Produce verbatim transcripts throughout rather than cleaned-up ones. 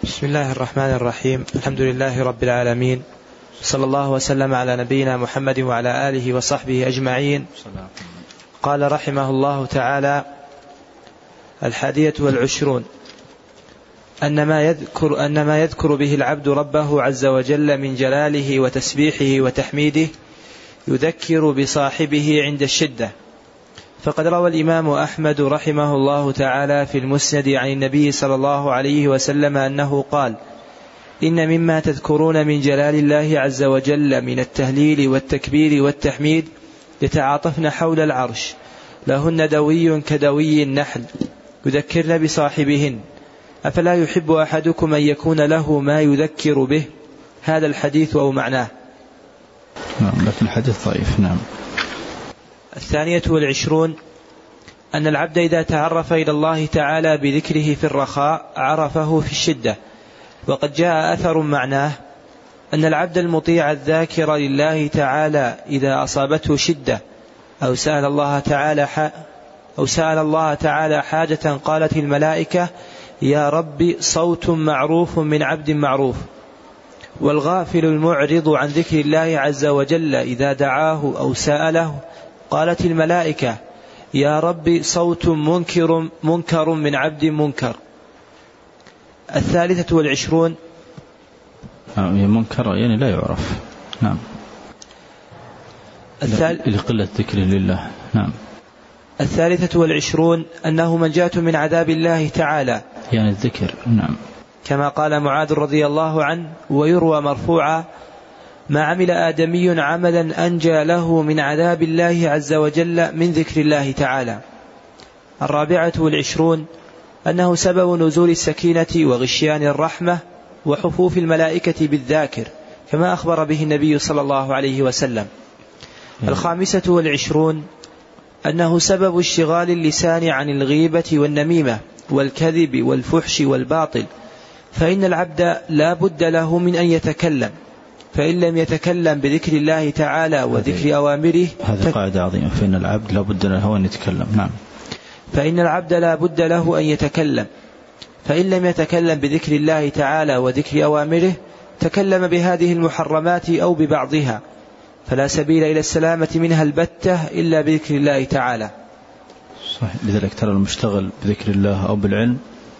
بسم الله الرحمن الرحيم. الحمد لله رب العالمين، صلى الله وسلم على نبينا محمد وعلى آله وصحبه أجمعين. قال رحمه الله تعالى: الحادية والعشرون أن ما يذكر, أن ما يذكر به العبد ربه عز وجل من جلاله وتسبيحه وتحميده يذكر بصاحبه عند الشدة. فقد روى الإمام أحمد رحمه الله تعالى في المسند عن النبي صلى الله عليه وسلم أنه قال: إن مما تذكرون من جلال الله عز وجل من التهليل والتكبير والتحميد يتعاطفن حول العرش، لهن دوي كدوي النحل يذكرن بصاحبهن، أفلا يحب أحدكم أن يكون له ما يذكر به؟ هذا الحديث أو معناه. نعم، لكن الحديث ضعيف. نعم. الثانية والعشرون أن العبد إذا تعرف إلى الله تعالى بذكره في الرخاء عرفه في الشدة. وقد جاء أثر معناه أن العبد المطيع الذاكر لله تعالى إذا أصابته شدة أو سأل الله تعالى أو سأل الله تعالى حاجة قالت الملائكة: يا رب صوت معروف من عبد معروف. والغافل المعرض عن ذكر الله عز وجل إذا دعاه أو سأله قالت الملائكة: يا رب صوت منكر منكر من عبد منكر. الثالثة والعشرون منكر يعني لا يعرف. نعم. لقلة ذكر لله. نعم. الثالثة والعشرون أنه منجاة من عذاب الله تعالى، يعني الذكر. نعم. كما قال معاذ رضي الله عنه: ويروى مرفوعا: ما عمل آدمي عملا أنجى له من عذاب الله عز وجل من ذكر الله تعالى. الرابعة والعشرون أنه سبب نزول السكينة وغشيان الرحمة وحفوف الملائكة بالذاكر، كما أخبر به النبي صلى الله عليه وسلم. الخامسة والعشرون أنه سبب اشتغال اللسان عن الغيبة والنميمة والكذب والفحش والباطل، فإن العبد لا بد له من أن يتكلم، فإن لم يتكلم بذكر الله تعالى وذكر أوامره. هذه قاعدة عظيمة، فإن العبد لا بد له أن يتكلم. نعم. فإن العبد لا بد له أن يتكلم، فإن لم يتكلم بذكر الله تعالى وذكر أوامره تكلم بهذه المحرمات أو ببعضها، فلا سبيل إلى السلامة منها البتة إلا بذكر الله تعالى. صحيح. لذلك ترى المشتغل بذكر الله أو بالعلم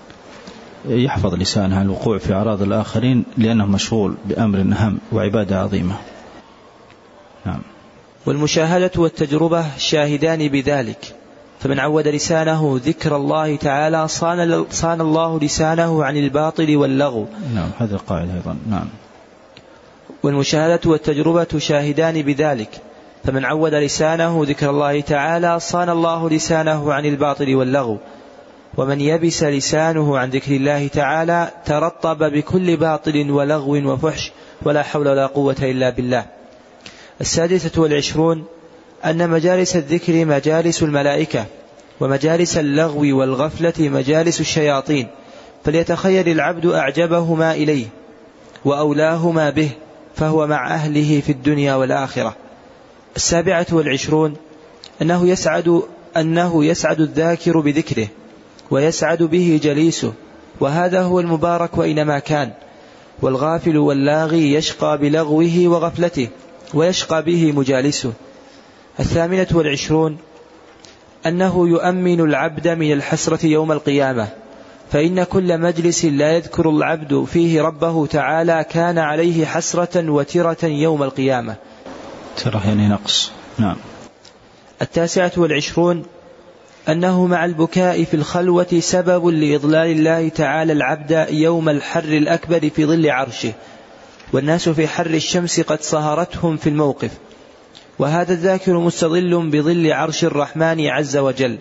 يحفظ لسانه عن الوقوع في أعراض الآخرين، لأنه مشغول بأمر أهم وعبادة عظيمة. نعم. والمشاهدة والتجربة شاهدان بذلك، فمن عود لسانه ذكر الله تعالى صان, صان الله لسانه عن الباطل واللغو. نعم، هذه القاعدة أيضا. نعم. والمشاهدة والتجربة شاهدان بذلك، فمن عود لسانه ذكر الله تعالى صان الله لسانه عن الباطل واللغو، ومن يبس لسانه عن ذكر الله تعالى ترطب بكل باطل ولغو وفحش، ولا حول ولا قوة إلا بالله. السادسة والعشرون أن مجالس الذكر مجالس الملائكة، ومجالس اللغو والغفلة مجالس الشياطين، فليتخير العبد أعجبهما إليه وأولاهما به، فهو مع أهله في الدنيا والآخرة. السابعة والعشرون أنه يسعد, أنه يسعد الذاكر بذكره ويسعد به جليسه، وهذا هو المبارك وإنما كان. والغافل واللاغي يشقى بلغوه وغفلته، ويشقى به مجالسه. الثامنة والعشرون أنه يؤمن العبد من الحسرة يوم القيامة، فإن كل مجلس لا يذكر العبد فيه ربه تعالى كان عليه حسرة وترة يوم القيامة. ترى يعني نقص. نعم. التاسعة والعشرون أنه مع البكاء في الخلوة سبب لإضلال الله تعالى العبد يوم الحر الأكبر في ظل عرشه، والناس في حر الشمس قد صهرتهم في الموقف، وهذا الذاكر مستظل بظل عرش الرحمن عز وجل،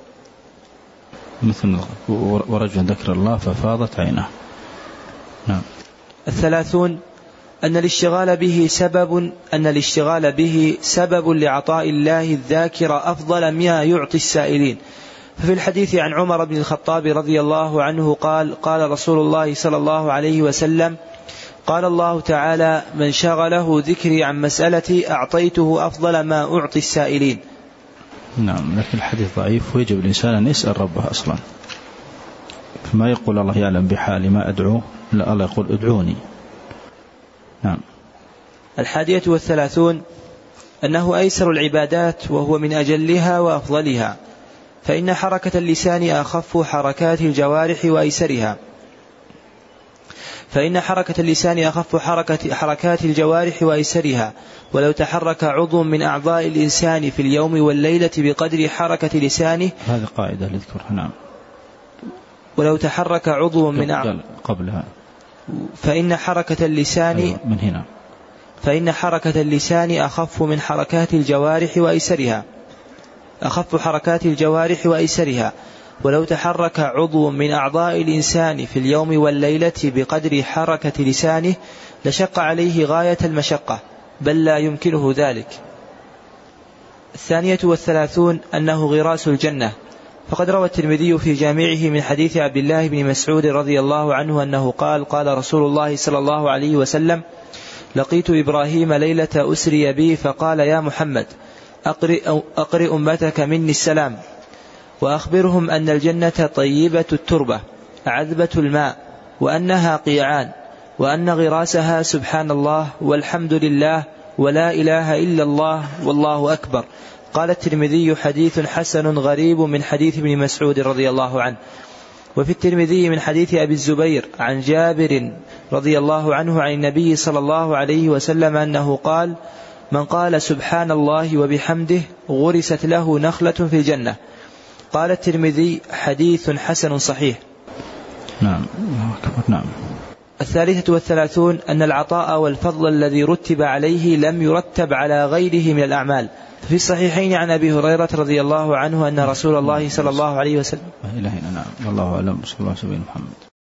مثل ورجل ذكر الله ففاضت عينه. نعم. الثلاثون أن الاشتغال به سبب أن الاشتغال به سبب لعطاء الله الذاكر أفضل ما يعطي السائلين. ففي الحديث عن عمر بن الخطاب رضي الله عنه قال: قال رسول الله صلى الله عليه وسلم: قال الله تعالى: من شغله ذكري عن مسألتي أعطيته أفضل ما أعطي السائلين. نعم، لكن الحديث ضعيف، ويجب الإنسان أن يسأل ربه أصلا، فما يقول الله يعلم بحالي ما أدعوه، لا الله يقول ادعوني. نعم. الحادية والثلاثون أنه أيسر العبادات وهو من أجلها وأفضلها، فإن حركة اللسان أخف حركات الجوارح وأيسرها فإن حركة اللسان أخف حركة حركات الجوارح وأيسرها ولو تحرك عضو من أعضاء الإنسان في اليوم والليلة بقدر حركة لسانه، هذه قاعدة لذكرها. نعم. ولو تحرك عضو من أعضاء قبلها فإن حركة اللسان أيوة من هنا فإن حركة اللسان أخف من حركات الجوارح وأيسرها أخف حركات الجوارح وأيسرها ولو تحرك عضو من أعضاء الإنسان في اليوم والليلة بقدر حركة لسانه لشق عليه غاية المشقة، بل لا يمكنه ذلك. الثانية والثلاثون أنه غراس الجنة، فقد روى الترمذي في جامعه من حديث عبد الله بن مسعود رضي الله عنه أنه قال: قال رسول الله صلى الله عليه وسلم: لقيت إبراهيم ليلة أسري بي فقال: يا محمد أقرئ, أقرئ أمتك مني السلام وأخبرهم أن الجنة طيبة التربة عذبة الماء وأنها قيعان وأن غراسها سبحان الله والحمد لله ولا إله إلا الله والله أكبر. قال الترمذي: حديث حسن غريب من حديث ابن مسعود رضي الله عنه. وفي الترمذي من حديث أبي الزبير عن جابر رضي الله عنه عن النبي صلى الله عليه وسلم أنه قال: من قال سبحان الله وبحمده غرست له نخلة في الجنة. قال الترمذي: حديث حسن صحيح. نعم. نعم. الثالثة والثلاثون أن العطاء والفضل الذي رتب عليه لم يرتب على غيره من الأعمال. في الصحيحين عن أبي هريرة رضي الله عنه أن رسول الله صلى الله عليه وسلم إلهنا. نعم. والله أعلم. صلى الله عليه وسلم. محمد.